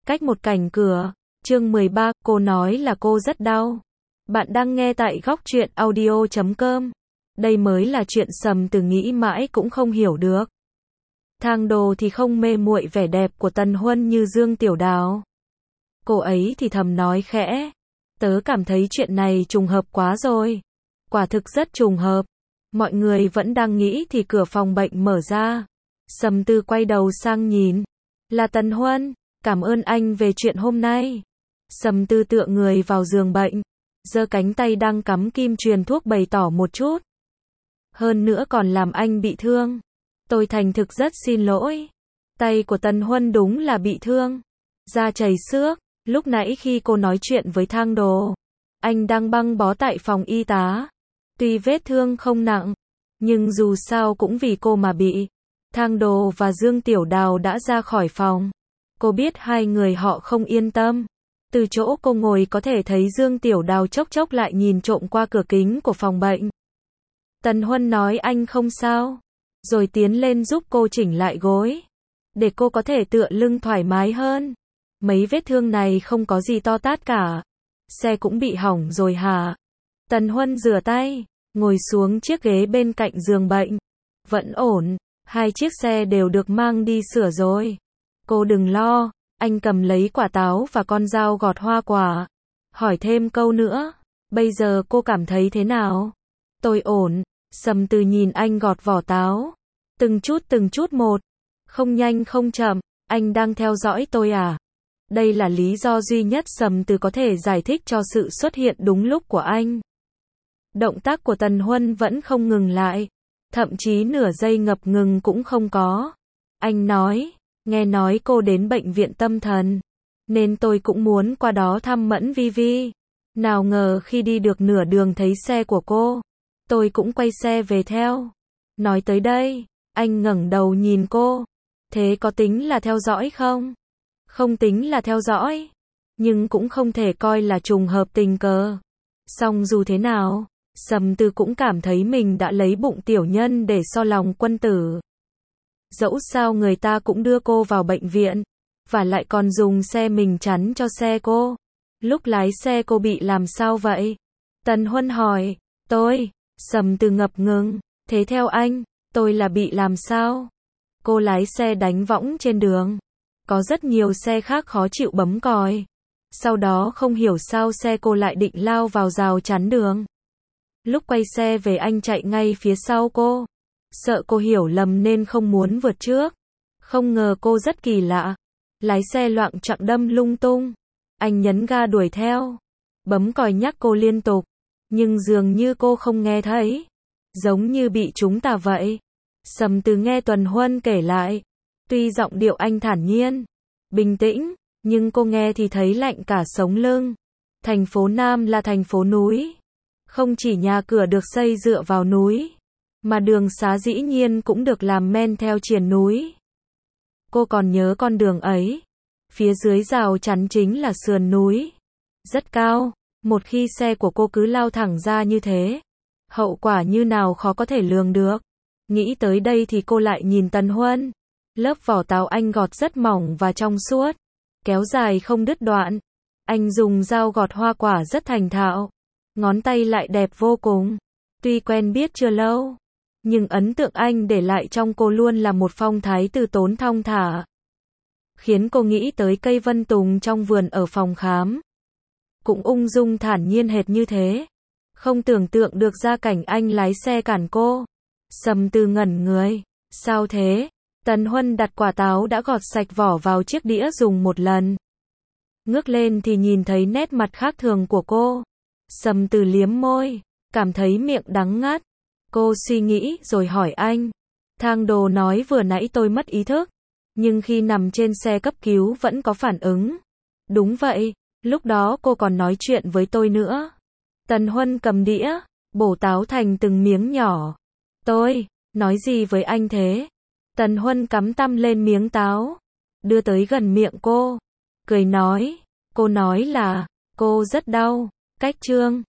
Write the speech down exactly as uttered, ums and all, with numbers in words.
Cách một cảnh cửa. Chương mười ba, cô nói là cô rất đau. Bạn đang nghe tại góc truyện audio chấm com. Đây mới là chuyện Sầm Từ nghĩ mãi cũng không hiểu được. Thang Đồ thì không mê muội vẻ đẹp của Tần Huân như Dương Tiểu Đào. Cô ấy thì thầm nói khẽ. Tớ cảm thấy chuyện này trùng hợp quá rồi. Quả thực rất trùng hợp. Mọi người vẫn đang nghĩ thì cửa phòng bệnh mở ra. Sầm Từ quay đầu sang nhìn. Là Tần Huân. Cảm ơn anh về chuyện hôm nay. Sầm Từ tựa người vào giường bệnh, giơ cánh tay đang cắm kim truyền thuốc bày tỏ một chút. Hơn nữa còn làm anh bị thương. Tôi thành thực rất xin lỗi. Tay của Tần Huân đúng là bị thương. Da chảy xước. Lúc nãy khi cô nói chuyện với Thang Đồ, anh đang băng bó tại phòng y tá. Tuy vết thương không nặng, nhưng dù sao cũng vì cô mà bị. Thang Đồ và Dương Tiểu Đào đã ra khỏi phòng. Cô biết hai người họ không yên tâm. Từ chỗ cô ngồi có thể thấy Dương Tiểu Đào chốc chốc lại nhìn trộm qua cửa kính của phòng bệnh. Tần Huân nói anh không sao, rồi tiến lên giúp cô chỉnh lại gối, để cô có thể tựa lưng thoải mái hơn. Mấy vết thương này không có gì to tát cả. Xe cũng bị hỏng rồi hả? Tần Huân rửa tay, ngồi xuống chiếc ghế bên cạnh giường bệnh. Vẫn ổn, hai chiếc xe đều được mang đi sửa rồi. Cô đừng lo, anh cầm lấy quả táo và con dao gọt hoa quả. Hỏi thêm câu nữa, bây giờ cô cảm thấy thế nào? Tôi ổn. Sầm Từ nhìn anh gọt vỏ táo. Từng chút từng chút một. Không nhanh không chậm, anh đang theo dõi tôi à? Đây là lý do duy nhất Sầm Từ có thể giải thích cho sự xuất hiện đúng lúc của anh. Động tác của Tần Huân vẫn không ngừng lại. Thậm chí nửa giây ngập ngừng cũng không có. Anh nói, nghe nói cô đến bệnh viện tâm thần, nên tôi cũng muốn qua đó thăm Mẫn Vi Vi. Nào ngờ khi đi được nửa đường thấy xe của cô, tôi cũng quay xe về theo. Nói tới đây, anh ngẩng đầu nhìn cô. Thế có tính là theo dõi không? Không tính là theo dõi, nhưng cũng không thể coi là trùng hợp tình cờ. Song dù thế nào, Sầm Từ cũng cảm thấy mình đã lấy bụng tiểu nhân để so lòng quân tử. Dẫu sao người ta cũng đưa cô vào bệnh viện, và lại còn dùng xe mình chắn cho xe cô. Lúc lái xe cô bị làm sao vậy? Tần Huân hỏi. Tôi, Sầm Từ ngập ngừng. Thế theo anh, tôi là bị làm sao? Cô lái xe đánh võng trên đường. Có rất nhiều xe khác khó chịu bấm còi. Sau đó không hiểu sao xe cô lại định lao vào rào chắn đường. Lúc quay xe về anh chạy ngay phía sau cô. Sợ cô hiểu lầm nên không muốn vượt trước. Không ngờ cô rất kỳ lạ. Lái xe loạng choạng đâm lung tung. Anh nhấn ga đuổi theo. Bấm còi nhắc cô liên tục. Nhưng dường như cô không nghe thấy. Giống như bị chúng ta vậy. Sầm Từ nghe Tần Huân kể lại. Tuy giọng điệu anh thản nhiên, bình tĩnh, nhưng cô nghe thì thấy lạnh cả sống lưng. Thành phố Nam là thành phố núi. Không chỉ nhà cửa được xây dựa vào núi, mà đường xá dĩ nhiên cũng được làm men theo triền núi. Cô còn nhớ con đường ấy. Phía dưới rào chắn chính là sườn núi. Rất cao. Một khi xe của cô cứ lao thẳng ra như thế, hậu quả như nào khó có thể lường được. Nghĩ tới đây thì cô lại nhìn Tần Huân. Lớp vỏ táo anh gọt rất mỏng và trong suốt, kéo dài không đứt đoạn. Anh dùng dao gọt hoa quả rất thành thạo. Ngón tay lại đẹp vô cùng. Tuy quen biết chưa lâu, nhưng ấn tượng anh để lại trong cô luôn là một phong thái từ tốn thong thả. Khiến cô nghĩ tới cây vân tùng trong vườn ở phòng khám. Cũng ung dung thản nhiên hệt như thế. Không tưởng tượng được ra cảnh anh lái xe cản cô. Sầm Từ ngẩn người. Sao thế? Tần Huân đặt quả táo đã gọt sạch vỏ vào chiếc đĩa dùng một lần. Ngước lên thì nhìn thấy nét mặt khác thường của cô. Sầm Từ liếm môi, cảm thấy miệng đắng ngắt. Cô suy nghĩ rồi hỏi anh. Thang Đồ nói vừa nãy tôi mất ý thức, nhưng khi nằm trên xe cấp cứu vẫn có phản ứng. Đúng vậy, lúc đó cô còn nói chuyện với tôi nữa. Tần Huân cầm đĩa, bổ táo thành từng miếng nhỏ. Tôi, nói gì với anh thế? Tần Huân cắm tăm lên miếng táo, đưa tới gần miệng cô, cười nói. Cô nói là, cô rất đau. Cách chương.